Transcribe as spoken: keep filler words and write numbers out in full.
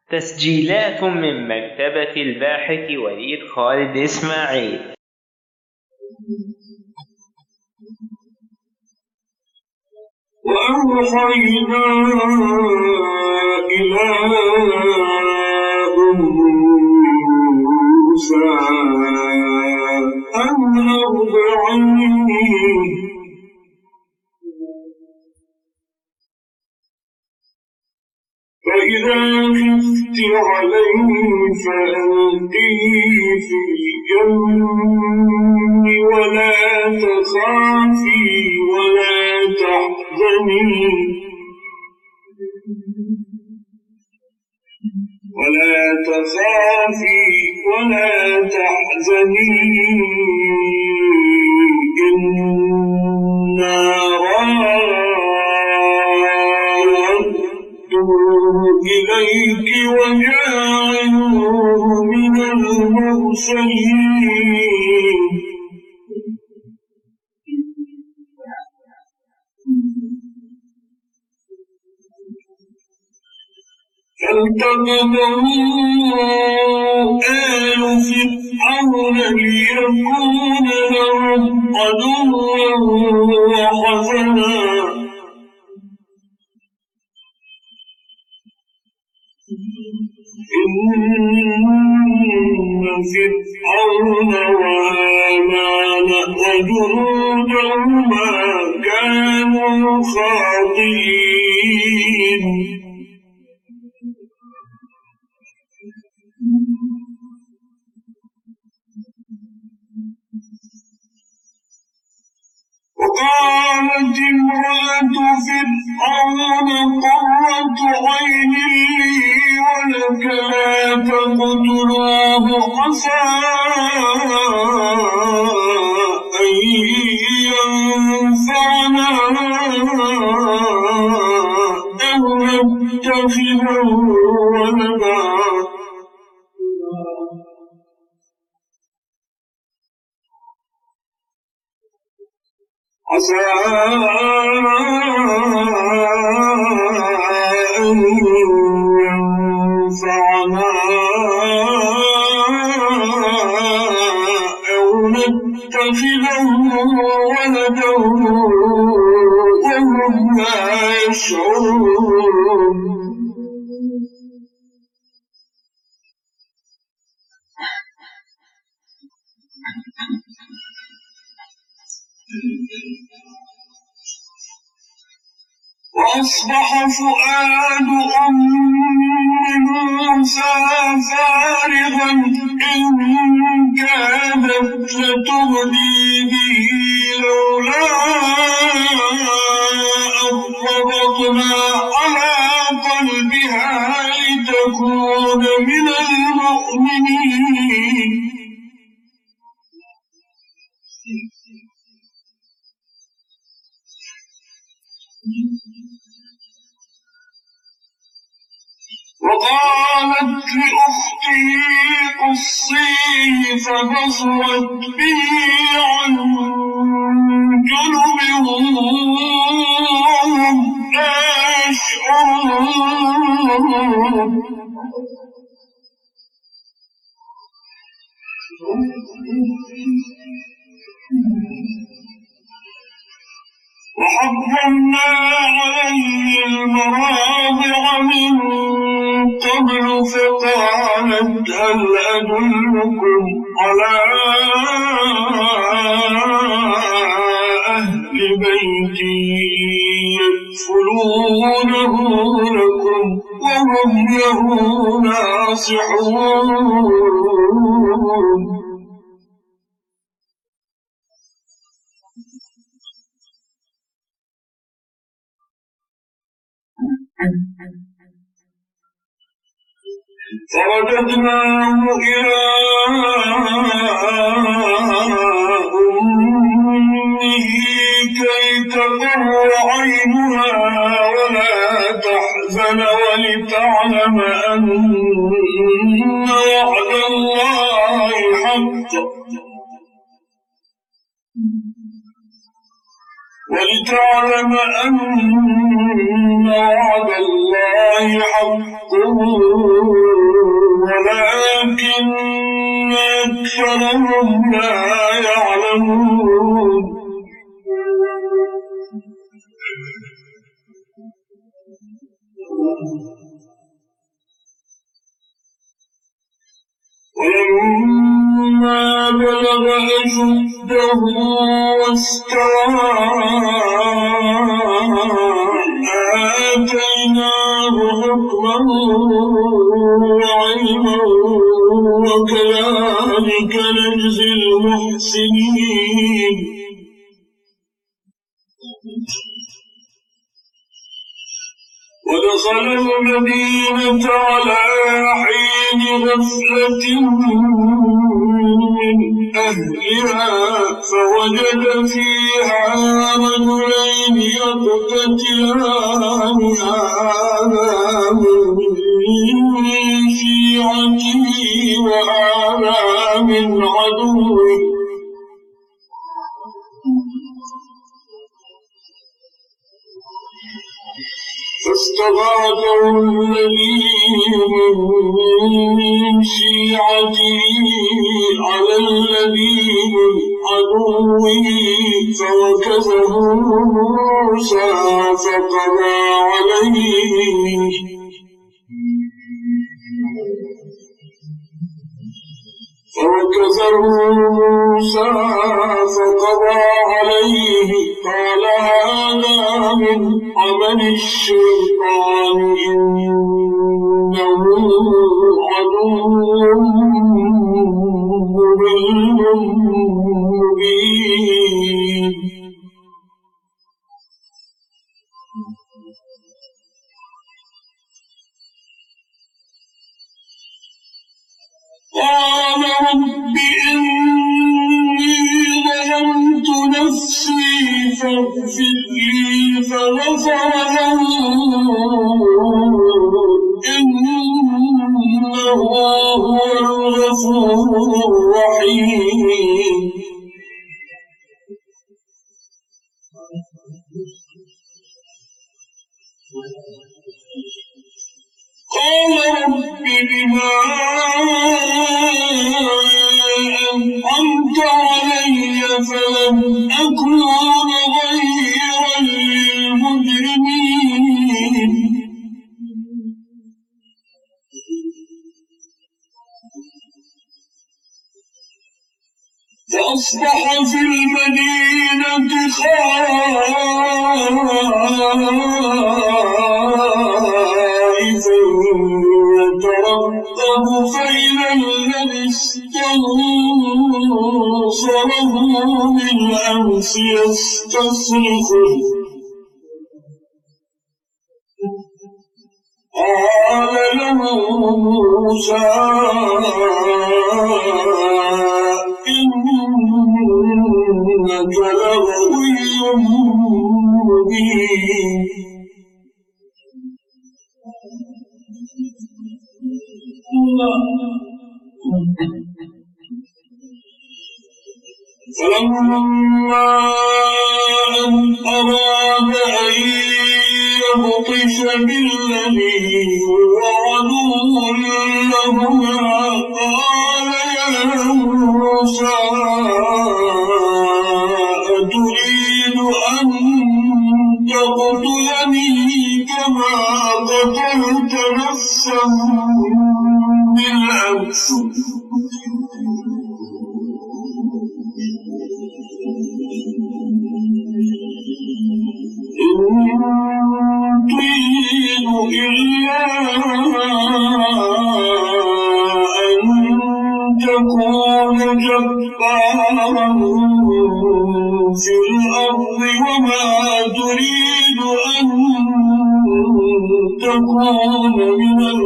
تسجيلات من مكتبة الباحث وليد خالد إسماعيل. وأوحينا إلى أم موسى أن أرضعيه فإذا خفت عليه فألقيه في اليم ولا تخافي ولا تحزني ولا تخافي ولا تحزني إنا رادوه إليك وجاعلوه من المرسلين. فالتقطه آل فرعون ليكون لهم عدوا وحزنا إن فرعون وهامان وجنودهما كانوا خاطئين. وقالت امرأة فرعون قرة عين لي ولك لا تقتلوه عسى أن ينفعنا أو نتخذه ولدا عسى أن ينفعنا أو نتخذه ولدا وهم لا يشعرون. وأصبح فؤاد أم موسى فارغا إن كادت لتبدي به لولا أن ربطنا على قلبها لتكون من المؤمنين. وقالت لأخته قصيه فبصرت به عن جنب وهم لا يشعرون. وحرمنا عليه المراضع من قبل فقالت هل أدلكم على أهل بيت يكفلونه لكم وهم له ناصحون. فرددناه إلى أمه كي تقر عينها ولا تحزن ولتعلم أن وعد الله حق ولتعلم أن وعد الله حق ولكن أكثرهم لا يعلمون ولما بلغ أشده واستوى آتيناه حكما وعلما وكذلك نجزي المحسنين ودخل المدينة على حين غفلة من أهلها فوجد فيها رجلين يقتتلان هذا من شيعته وهذا من عدوه فاستغاثه الذي من شيعته على الذي من عدوه فوكزه موسى فقضى عليه فوكزه موسى فقضى عليه قال هذا من عمل الشيطان إنه عدو مضل مبين قال رب إني ظلمت نفسي فاغفر لي فغفر له إنه هو الغفور الرحيم قال رب بما أنعمت علي فلن أكون ظهيرا للمجرمين فأصبح في المدينة خائفا يترقب فإذا الذي استنصره بالأمس يستصرخه قال له موسى إنك لغوي مبين فلما أن أراد أن يبطش بالذي هو عدو لهما قال يا موسى أتريد أن تقتلني كما قتلت نفسا بالأمس إن تريد إلا أن تكون جبارا في الأرض وما تريد أن تكون من